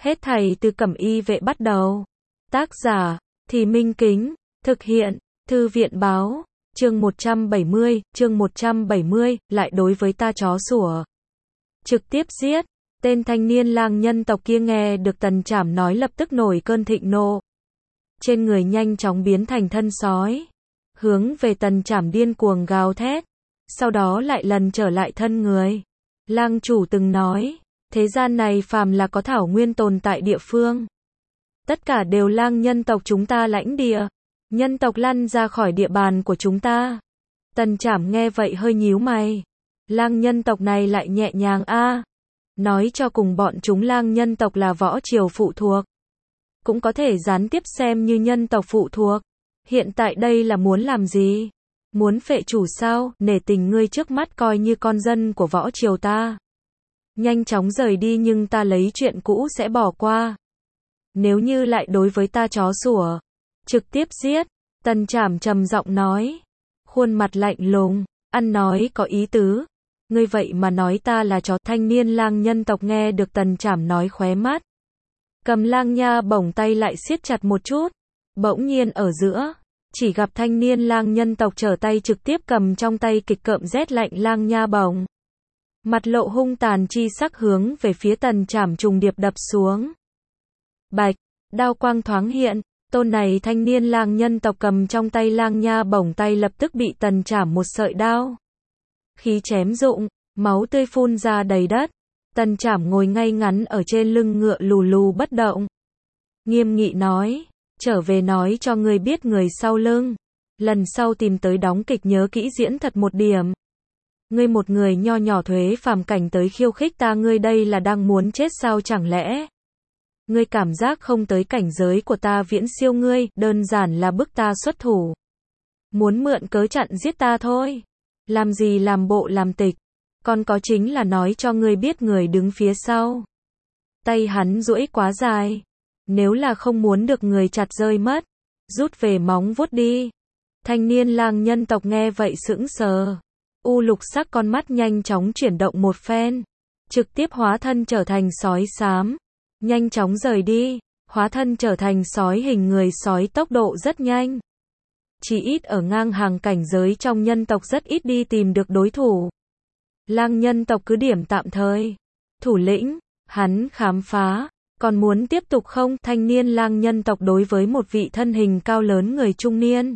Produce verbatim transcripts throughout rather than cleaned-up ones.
Hết thảy từ Cẩm Y vệ bắt đầu. Tác giả, Thì Minh Kính, thực hiện, Thư viện báo, chương một trăm bảy mươi, chương một trăm bảy mươi, lại đối với ta chó sủa. Trực tiếp giết, tên thanh niên lang nhân tộc kia nghe được Tần Trảm nói lập tức nổi cơn thịnh nộ. Trên người nhanh chóng biến thành thân sói, hướng về Tần Trảm điên cuồng gào thét, sau đó lại lần trở lại thân người. Lang chủ từng nói, thế gian này phàm là có thảo nguyên tồn tại địa phương, tất cả đều lang nhân tộc chúng ta lãnh địa, nhân tộc lăn ra khỏi địa bàn của chúng ta. Tần Trảm nghe vậy hơi nhíu mày, lang nhân tộc này lại nhẹ nhàng a, à. Nói cho cùng bọn chúng lang nhân tộc là võ triều phụ thuộc, cũng có thể gián tiếp xem như nhân tộc phụ thuộc. Hiện tại đây là muốn làm gì? Muốn phệ chủ sao? Nể tình ngươi trước mắt coi như con dân của võ triều ta, nhanh chóng rời đi, nhưng ta lấy chuyện cũ sẽ bỏ qua. Nếu như lại đối với ta chó sủa, trực tiếp giết. Tần Trảm trầm giọng nói, khuôn mặt lạnh lùng, ăn nói có ý tứ. Ngươi vậy mà nói ta là chó? Thanh niên lang nhân tộc nghe được Tần Trảm nói khóe mắt, cầm lang nha bổng tay lại siết chặt một chút. Bỗng nhiên ở giữa, chỉ gặp thanh niên lang nhân tộc trở tay trực tiếp cầm trong tay kịch cợm rét lạnh lang nha bổng, mặt lộ hung tàn chi sắc hướng về phía Tần Trảm trùng điệp đập xuống. Bạch, đao quang thoáng hiện, tôn này thanh niên lang nhân tộc cầm trong tay lang nha bổng tay lập tức bị Tần Trảm một sợi đao khí chém rụng, máu tươi phun ra đầy đất. Tần Trảm ngồi ngay ngắn ở trên lưng ngựa lù lù bất động, nghiêm nghị nói, trở về nói cho ngươi biết người sau lưng, lần sau tìm tới đóng kịch nhớ kỹ diễn thật một điểm. Ngươi một người nho nhỏ thuế phàm cảnh tới khiêu khích ta, ngươi đây là đang muốn chết sao? Chẳng lẽ ngươi cảm giác không tới cảnh giới của ta viễn siêu ngươi, đơn giản là bức ta xuất thủ, muốn mượn cớ chặn giết ta thôi. Làm gì làm bộ làm tịch, còn có chính là nói cho ngươi biết người đứng phía sau. Tay hắn duỗi quá dài, nếu là không muốn được người chặt rơi mất, rút về móng vuốt đi. Thanh niên lang nhân tộc nghe vậy sững sờ, u lục sắc con mắt nhanh chóng chuyển động một phen, trực tiếp hóa thân trở thành sói xám, nhanh chóng rời đi. Hóa thân trở thành sói hình người sói tốc độ rất nhanh, chỉ ít ở ngang hàng cảnh giới trong nhân tộc rất ít đi tìm được đối thủ. Lang nhân tộc cứ điểm tạm thời. Thủ lĩnh, hắn khám phá, còn muốn tiếp tục không? Thanh niên lang nhân tộc đối với một vị thân hình cao lớn người trung niên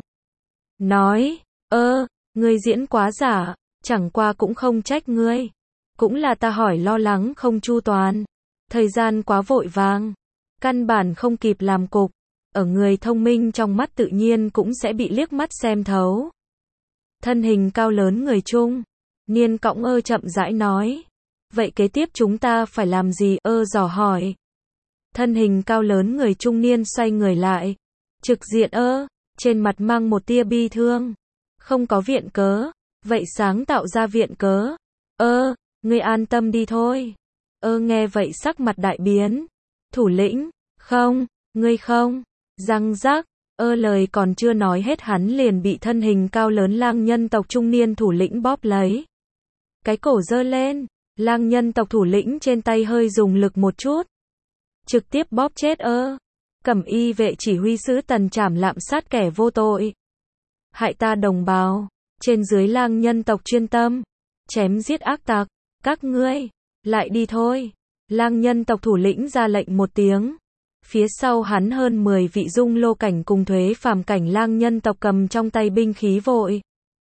nói, ơ, ngươi diễn quá giả, chẳng qua cũng không trách ngươi, cũng là ta hỏi lo lắng không chu toàn, thời gian quá vội vàng, căn bản không kịp làm cục. Ở người thông minh trong mắt tự nhiên cũng sẽ bị liếc mắt xem thấu. Thân hình cao lớn người trung niên cõng ơ chậm rãi nói, vậy kế tiếp chúng ta phải làm gì? Ơ dò hỏi. Thân hình cao lớn người trung niên xoay người lại, trực diện ơ, trên mặt mang một tia bi thương. Không có viện cớ, vậy sáng tạo ra viện cớ. Ơ, ngươi an tâm đi thôi. Ơ nghe vậy sắc mặt đại biến. Thủ lĩnh, không, ngươi không. Răng rác, ơ lời còn chưa nói hết hắn liền bị thân hình cao lớn lang nhân tộc trung niên thủ lĩnh bóp lấy. Cái cổ giơ lên, lang nhân tộc thủ lĩnh trên tay hơi dùng lực một chút, trực tiếp bóp chết ơ. Cẩm Y vệ chỉ huy sứ Tần Trảm lạm sát kẻ vô tội, hại ta đồng bào, trên dưới lang nhân tộc chuyên tâm, chém giết ác tặc, các ngươi, lại đi thôi. Lang nhân tộc thủ lĩnh ra lệnh một tiếng. Phía sau hắn hơn mười vị dung lô cảnh cùng thuế phàm cảnh lang nhân tộc cầm trong tay binh khí vội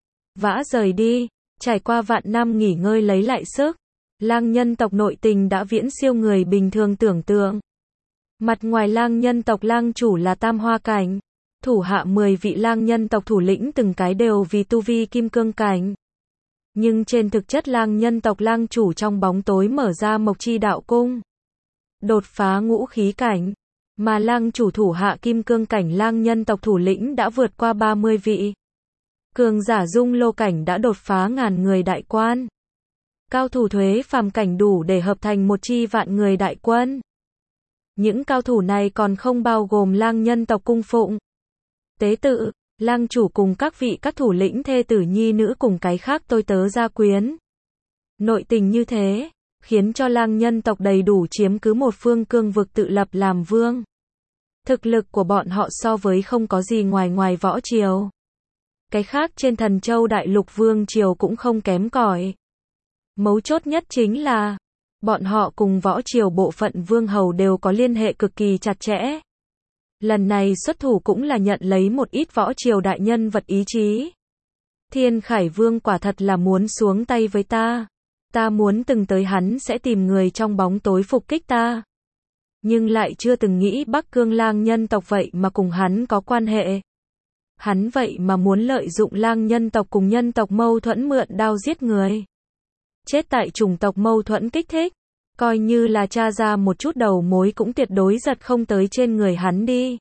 vã rời đi. Trải qua vạn năm nghỉ ngơi lấy lại sức, lang nhân tộc nội tình đã viễn siêu người bình thường tưởng tượng. Mặt ngoài lang nhân tộc lang chủ là tam hoa cảnh, thủ hạ mười vị lang nhân tộc thủ lĩnh từng cái đều vì tu vi kim cương cảnh. Nhưng trên thực chất lang nhân tộc lang chủ trong bóng tối mở ra Mộc Chi đạo cung, đột phá ngũ khí cảnh. Mà lang chủ thủ hạ kim cương cảnh lang nhân tộc thủ lĩnh đã vượt qua ba mươi vị. Cường giả dung lô cảnh đã đột phá ngàn người đại quan. Cao thủ thuế phàm cảnh đủ để hợp thành một chi vạn người đại quân. Những cao thủ này còn không bao gồm lang nhân tộc cung phụng, tế tự, lang chủ cùng các vị các thủ lĩnh thê tử nhi nữ cùng cái khác tôi tớ gia quyến. Nội tình như thế, khiến cho lang nhân tộc đầy đủ chiếm cứ một phương cương vực tự lập làm vương. Thực lực của bọn họ so với không có gì ngoài ngoài võ triều. Cái khác trên Thần Châu Đại Lục vương triều cũng không kém cỏi. Mấu chốt nhất chính là, bọn họ cùng võ triều bộ phận vương hầu đều có liên hệ cực kỳ chặt chẽ. Lần này xuất thủ cũng là nhận lấy một ít võ triều đại nhân vật ý chí. Thiên Khải Vương quả thật là muốn xuống tay với ta. Ta muốn từng tới hắn sẽ tìm người trong bóng tối phục kích ta. Nhưng lại chưa từng nghĩ Bắc Cương lang nhân tộc vậy mà cùng hắn có quan hệ. Hắn vậy mà muốn lợi dụng lang nhân tộc cùng nhân tộc mâu thuẫn mượn đao giết người. Chết tại chủng tộc mâu thuẫn kích thích. Coi như là tra ra một chút đầu mối cũng tuyệt đối giật không tới trên người hắn đi.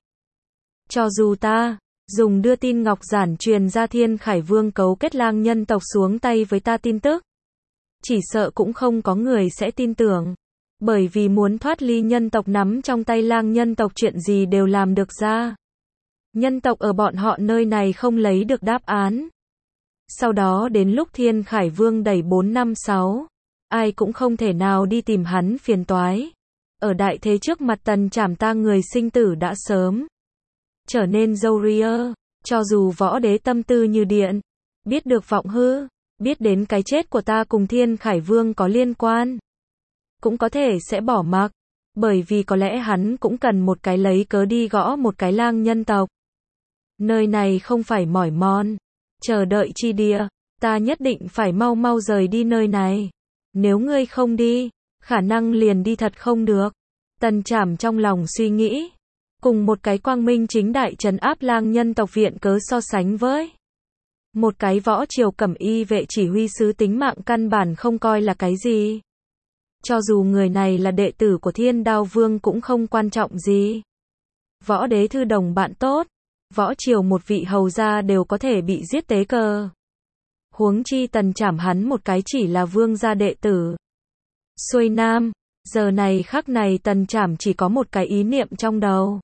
Cho dù ta dùng đưa tin ngọc giản truyền ra Thiên Khải Vương cấu kết lang nhân tộc xuống tay với ta tin tức, chỉ sợ cũng không có người sẽ tin tưởng. Bởi vì muốn thoát ly nhân tộc nắm trong tay lang nhân tộc chuyện gì đều làm được ra. Nhân tộc ở bọn họ nơi này không lấy được đáp án. Sau đó đến lúc Thiên Khải Vương đẩy bốn năm sáu, ai cũng không thể nào đi tìm hắn phiền toái. Ở đại thế trước mặt Tần Trảm ta người sinh tử đã sớm trở nên râu ria, cho dù võ đế tâm tư như điện, biết được vọng hư, biết đến cái chết của ta cùng Thiên Khải Vương có liên quan, cũng có thể sẽ bỏ mặc, bởi vì có lẽ hắn cũng cần một cái lấy cớ đi gõ một cái lang nhân tộc. Nơi này không phải mỏi mòn, chờ đợi chi địa, ta nhất định phải mau mau rời đi nơi này. Nếu ngươi không đi, khả năng liền đi thật không được. Tần Trảm trong lòng suy nghĩ, cùng một cái quang minh chính đại trấn áp lang nhân tộc viện cớ so sánh với một cái võ triều cẩm y vệ chỉ huy sứ tính mạng căn bản không coi là cái gì. Cho dù người này là đệ tử của Thiên Đao Vương cũng không quan trọng gì. Võ đế thư đồng bạn tốt, võ triều một vị hầu gia đều có thể bị giết tế cờ. Huống chi Tần Trảm hắn một cái chỉ là vương gia đệ tử. Xuôi Nam, giờ này khắc này Tần Trảm chỉ có một cái ý niệm trong đầu.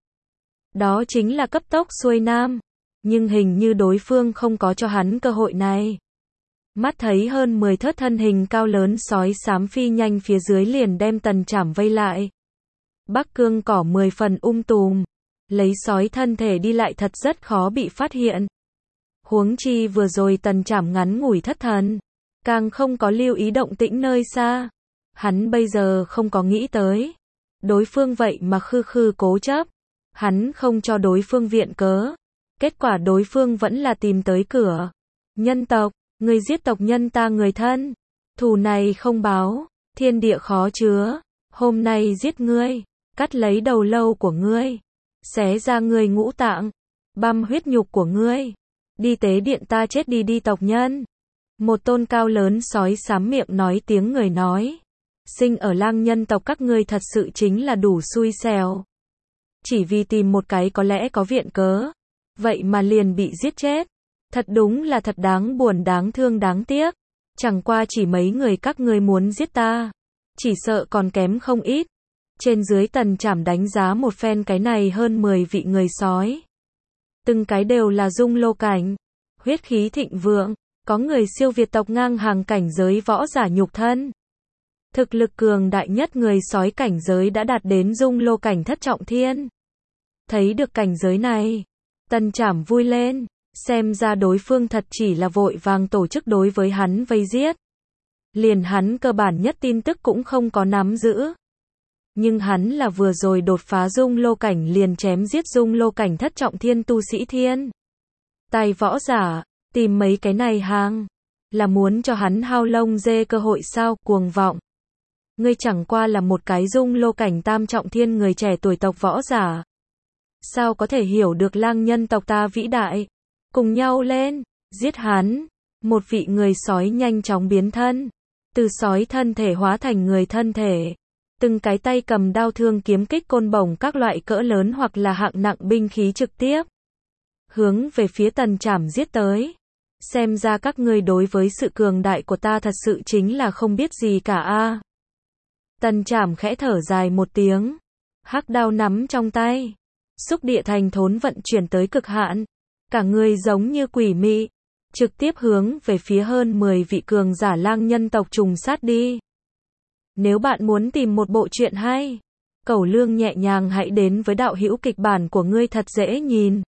Đó chính là cấp tốc xuôi Nam. Nhưng hình như đối phương không có cho hắn cơ hội này. Mắt thấy hơn mười thớt thân hình cao lớn sói xám phi nhanh phía dưới liền đem Tần Trảm vây lại. Bắc Cương cỏ mười phần um tùm. Lấy sói thân thể đi lại thật rất khó bị phát hiện. Huống chi vừa rồi Tần Trảm ngắn ngủi thất thần, càng không có lưu ý động tĩnh nơi xa. Hắn bây giờ không có nghĩ tới. Đối phương vậy mà khư khư cố chấp. Hắn không cho đối phương viện cớ. Kết quả đối phương vẫn là tìm tới cửa. Nhân tộc, người giết tộc nhân ta người thân. Thù này không báo, thiên địa khó chứa. Hôm nay giết ngươi, cắt lấy đầu lâu của ngươi, xé ra ngươi ngũ tạng, băm huyết nhục của ngươi. Đi tế điện ta chết đi đi tộc nhân. Một tôn cao lớn sói xám miệng nói tiếng người nói. Sinh ở lang nhân tộc các ngươi thật sự chính là đủ xui xẻo. Chỉ vì tìm một cái có lẽ có viện cớ. Vậy mà liền bị giết chết. Thật đúng là thật đáng buồn đáng thương đáng tiếc. Chẳng qua chỉ mấy người các ngươi muốn giết ta. Chỉ sợ còn kém không ít. Trên dưới Tần Trảm đánh giá một phen cái này hơn mười vị người sói. Từng cái đều là dung lô cảnh. Huyết khí thịnh vượng. Có người siêu việt tộc ngang hàng cảnh giới võ giả nhục thân. Thực lực cường đại nhất người sói cảnh giới đã đạt đến dung lô cảnh thất trọng thiên. Thấy được cảnh giới này, Tần Trảm vui lên, xem ra đối phương thật chỉ là vội vàng tổ chức đối với hắn vây giết. Liền hắn cơ bản nhất tin tức cũng không có nắm giữ. Nhưng hắn là vừa rồi đột phá dung lô cảnh liền chém giết dung lô cảnh thất trọng thiên tu sĩ thiên. Tài võ giả, tìm mấy cái này hàng, là muốn cho hắn hao lông dê cơ hội sao, cuồng vọng. Ngươi chẳng qua là một cái dung lô cảnh tam trọng thiên người trẻ tuổi tộc võ giả. Sao có thể hiểu được lang nhân tộc ta vĩ đại? Cùng nhau lên, giết hắn. Một vị người sói nhanh chóng biến thân. Từ sói thân thể hóa thành người thân thể. Từng cái tay cầm đao thương kiếm kích côn bổng các loại cỡ lớn hoặc là hạng nặng binh khí trực tiếp. Hướng về phía Tần Trảm giết tới. Xem ra các ngươi đối với sự cường đại của ta thật sự chính là không biết gì cả a. Tần Trảm khẽ thở dài một tiếng. Hắc đao nắm trong tay. Xúc địa thành thốn vận chuyển tới cực hạn. Cả người giống như quỷ mị. Trực tiếp hướng về phía hơn mười vị cường giả lang nhân tộc trùng sát đi. Nếu bạn muốn tìm một bộ truyện hay, cẩu lương nhẹ nhàng hãy đến với đạo hữu kịch bản của ngươi thật dễ nhìn.